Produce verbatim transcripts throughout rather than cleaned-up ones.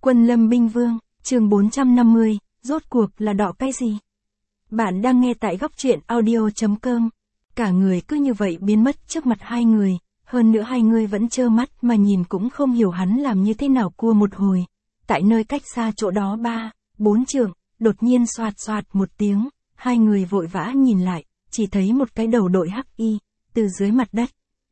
Quân Lâm Binh Vương, chương bốn trăm năm mươi, rốt cuộc là đọ cái gì? Bạn đang nghe tại góc truyện audio.com. Cả người cứ như vậy biến mất trước mặt hai người, hơn nữa hai người vẫn trơ mắt mà nhìn cũng không hiểu hắn làm như thế nào cua một hồi. Tại nơi cách xa chỗ đó ba, bốn trượng, đột nhiên xoạt xoạt một tiếng, hai người vội vã nhìn lại, chỉ thấy một cái đầu đội hắc y, từ dưới mặt đất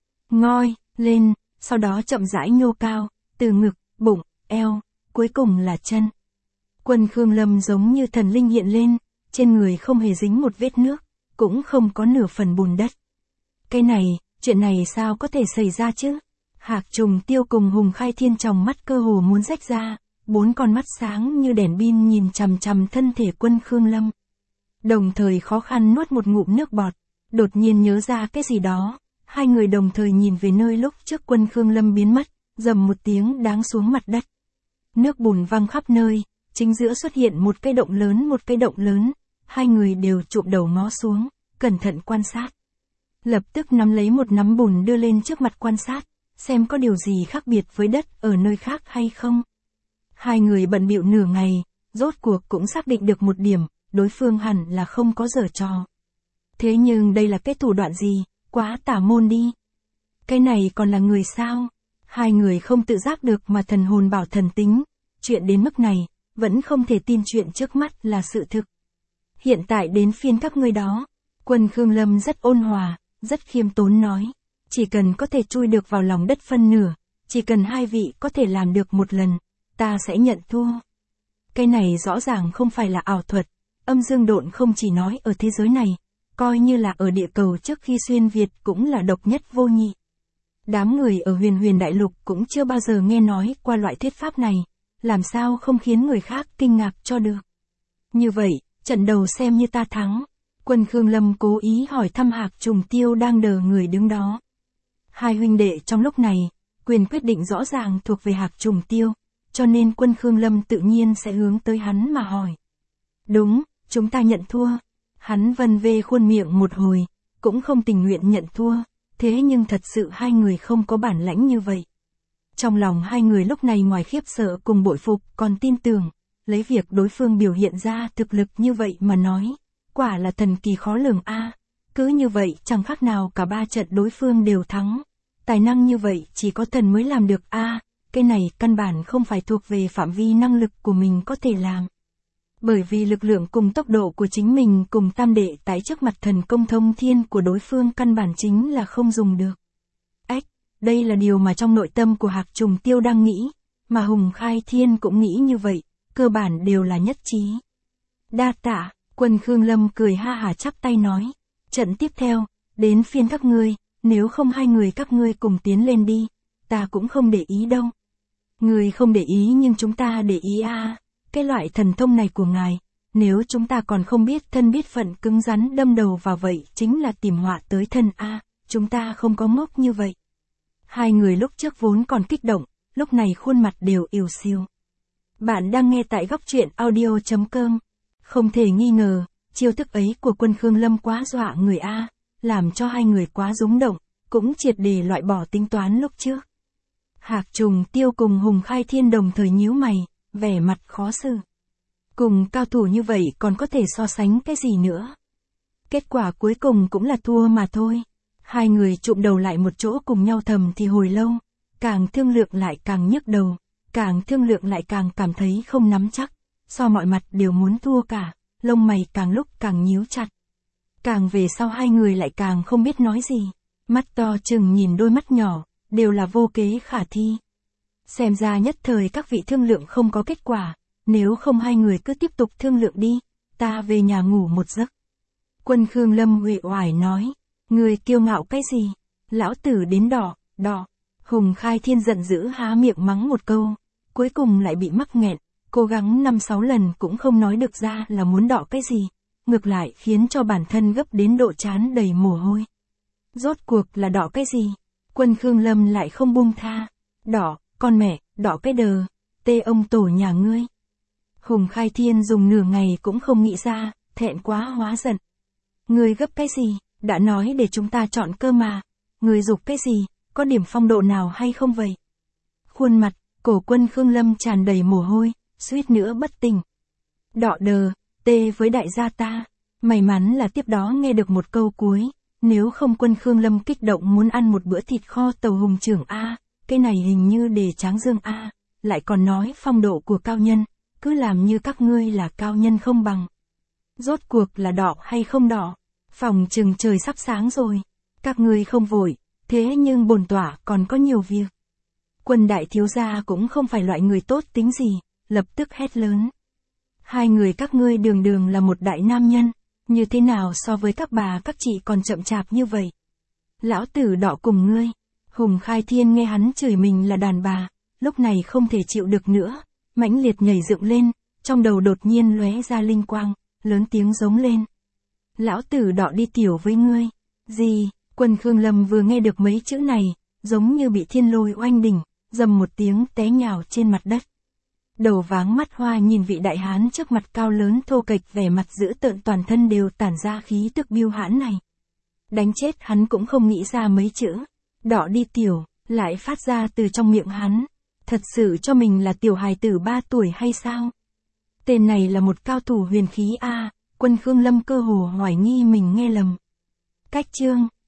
ngoi lên, sau đó chậm rãi nhô cao, từ ngực, bụng, eo, cuối cùng là chân. Quân Khương Lâm giống như thần linh hiện lên, trên người không hề dính một vết nước, cũng không có nửa phần bùn đất. Cái này, chuyện này sao có thể xảy ra chứ? Hạc Trùng Tiêu cùng Hùng Khai Thiên trong mắt cơ hồ muốn rách ra, bốn con mắt sáng như đèn pin nhìn chằm chằm thân thể Quân Khương Lâm. Đồng thời khó khăn nuốt một ngụm nước bọt, đột nhiên nhớ ra cái gì đó, hai người đồng thời nhìn về nơi lúc trước Quân Khương Lâm biến mất, rầm một tiếng đáng xuống mặt đất. Nước bùn văng khắp nơi, chính giữa xuất hiện một cái động lớn một cái động lớn, hai người đều chụp đầu ngó xuống, cẩn thận quan sát. Lập tức nắm lấy một nắm bùn đưa lên trước mặt quan sát, xem có điều gì khác biệt với đất ở nơi khác hay không. Hai người bận bịu nửa ngày, rốt cuộc cũng xác định được một điểm, đối phương hẳn là không có giở trò. Thế nhưng đây là cái thủ đoạn gì, quá tả môn đi. Cái này còn là người sao? Hai người không tự giác được mà thần hồn bảo thần tính, chuyện đến mức này, vẫn không thể tin chuyện trước mắt là sự thực. Hiện tại đến phiên các ngươi đó. Quân Khương Lâm rất ôn hòa, rất khiêm tốn nói, chỉ cần có thể chui được vào lòng đất phân nửa, chỉ cần hai vị có thể làm được một lần, ta sẽ nhận thua. Cái này rõ ràng không phải là ảo thuật, âm dương độn không chỉ nói ở thế giới này, coi như là ở địa cầu trước khi xuyên Việt cũng là độc nhất vô nhị. Đám người ở huyền huyền đại lục cũng chưa bao giờ nghe nói qua loại thuyết pháp này, làm sao không khiến người khác kinh ngạc cho được. Như vậy, trận đầu xem như ta thắng. Quân Khương Lâm cố ý hỏi thăm Hạc Trùng Tiêu đang đờ người đứng đó. Hai huynh đệ trong lúc này, quyền quyết định rõ ràng thuộc về Hạc Trùng Tiêu, cho nên Quân Khương Lâm tự nhiên sẽ hướng tới hắn mà hỏi. Đúng, chúng ta nhận thua. Hắn vân vê khuôn miệng một hồi, cũng không tình nguyện nhận thua, thế nhưng thật sự hai người không có bản lãnh như vậy. Trong lòng hai người lúc này ngoài khiếp sợ cùng bội phục còn tin tưởng, lấy việc đối phương biểu hiện ra thực lực như vậy mà nói, quả là thần kỳ khó lường a. Cứ như vậy chẳng khác nào cả ba trận đối phương đều thắng. Tài năng như vậy chỉ có thần mới làm được a, cái này căn bản không phải thuộc về phạm vi năng lực của mình có thể làm. Bởi vì lực lượng cùng tốc độ của chính mình cùng tam đệ tái trước mặt thần công thông thiên của đối phương căn bản chính là không dùng được. Ách, đây là điều mà trong nội tâm của Hạc Trùng Tiêu đang nghĩ, mà Hùng Khai Thiên cũng nghĩ như vậy, cơ bản đều là nhất trí. Đa tạ, Quân Khương Lâm cười ha hả chắp tay nói, trận tiếp theo, đến phiên các ngươi, nếu không hai người các ngươi cùng tiến lên đi, ta cũng không để ý đâu. Người không để ý nhưng chúng ta để ý a. Cái loại thần thông này của ngài, nếu chúng ta còn không biết thân biết phận cứng rắn đâm đầu vào vậy chính là tìm họa tới thân a, chúng ta không có ngốc như vậy. Hai người lúc trước vốn còn kích động, lúc này khuôn mặt đều ỉu xìu. Bạn đang nghe tại góc truyện audio.com. Không thể nghi ngờ, chiêu thức ấy của Quân Khương Lâm quá dọa người a, làm cho hai người quá rúng động, cũng triệt để loại bỏ tính toán lúc trước. Hạc Trùng Tiêu cùng Hùng Khai Thiên đồng thời nhíu mày, vẻ mặt khó xử. Cùng cao thủ như vậy còn có thể so sánh cái gì nữa? Kết quả cuối cùng cũng là thua mà thôi. Hai người chụm đầu lại một chỗ cùng nhau thầm thì hồi lâu, càng thương lượng lại càng nhức đầu, càng thương lượng lại càng cảm thấy không nắm chắc, so mọi mặt đều muốn thua cả, lông mày càng lúc càng nhíu chặt. Càng về sau hai người lại càng không biết nói gì, mắt to chừng nhìn đôi mắt nhỏ, đều là vô kế khả thi. Xem ra nhất thời các vị thương lượng không có kết quả, nếu không hai người cứ tiếp tục thương lượng đi, ta về nhà ngủ một giấc. Quân Khương Lâm uể oải nói, người kiêu ngạo cái gì, lão tử đến đỏ, đỏ. Hùng Khai Thiên giận dữ há miệng mắng một câu, cuối cùng lại bị mắc nghẹn, cố gắng năm sáu lần cũng không nói được ra là muốn đỏ cái gì, ngược lại khiến cho bản thân gấp đến độ trán đầy mồ hôi. Rốt cuộc là đỏ cái gì? Quân Khương Lâm lại không buông tha, đỏ. Con mẹ, đỏ cái đờ, tê ông tổ nhà ngươi. Hùng Khai Thiên dùng nửa ngày cũng không nghĩ ra, thẹn quá hóa giận. Ngươi gấp cái gì, đã nói để chúng ta chọn cơ mà. Ngươi dục cái gì, có điểm phong độ nào hay không vậy? Khuôn mặt, Cổ Quân Khương Lâm tràn đầy mồ hôi, suýt nữa bất tỉnh. Đọ đờ, tê với đại gia ta. May mắn là tiếp đó nghe được một câu cuối, nếu không Quân Khương Lâm kích động muốn ăn một bữa thịt kho tàu hùng trưởng A, cái này hình như để tráng dương A, lại còn nói phong độ của cao nhân, cứ làm như các ngươi là cao nhân không bằng. Rốt cuộc là đỏ hay không đỏ? Phòng chừng trời sắp sáng rồi. Các ngươi không vội, thế nhưng bổn tỏa còn có nhiều việc. Quân đại thiếu gia cũng không phải loại người tốt tính gì, lập tức hét lớn. Hai người các ngươi đường đường là một đại nam nhân, như thế nào so với các bà các chị còn chậm chạp như vậy? Lão tử đọ cùng ngươi. Hùng Khai Thiên nghe hắn chửi mình là đàn bà, lúc này không thể chịu được nữa, mãnh liệt nhảy dựng lên, trong đầu đột nhiên lóe ra linh quang, lớn tiếng giống lên. Lão tử đọ đi tiểu với ngươi. Gì? Quân Khương Lâm vừa nghe được mấy chữ này, giống như bị thiên lôi oanh đỉnh, dầm một tiếng té nhào trên mặt đất. Đầu váng mắt hoa nhìn vị đại hán trước mặt cao lớn thô kệch, vẻ mặt dữ tợn, toàn thân đều tản ra khí tức biêu hãn này. Đánh chết hắn cũng không nghĩ ra mấy chữ đọ đi tiểu lại phát ra từ trong miệng hắn. Thật sự cho mình là tiểu hài tử ba tuổi hay sao? Tên này là một cao thủ huyền khí a. Quân Khương Lâm cơ hồ hoài nghi mình nghe lầm. Cách chương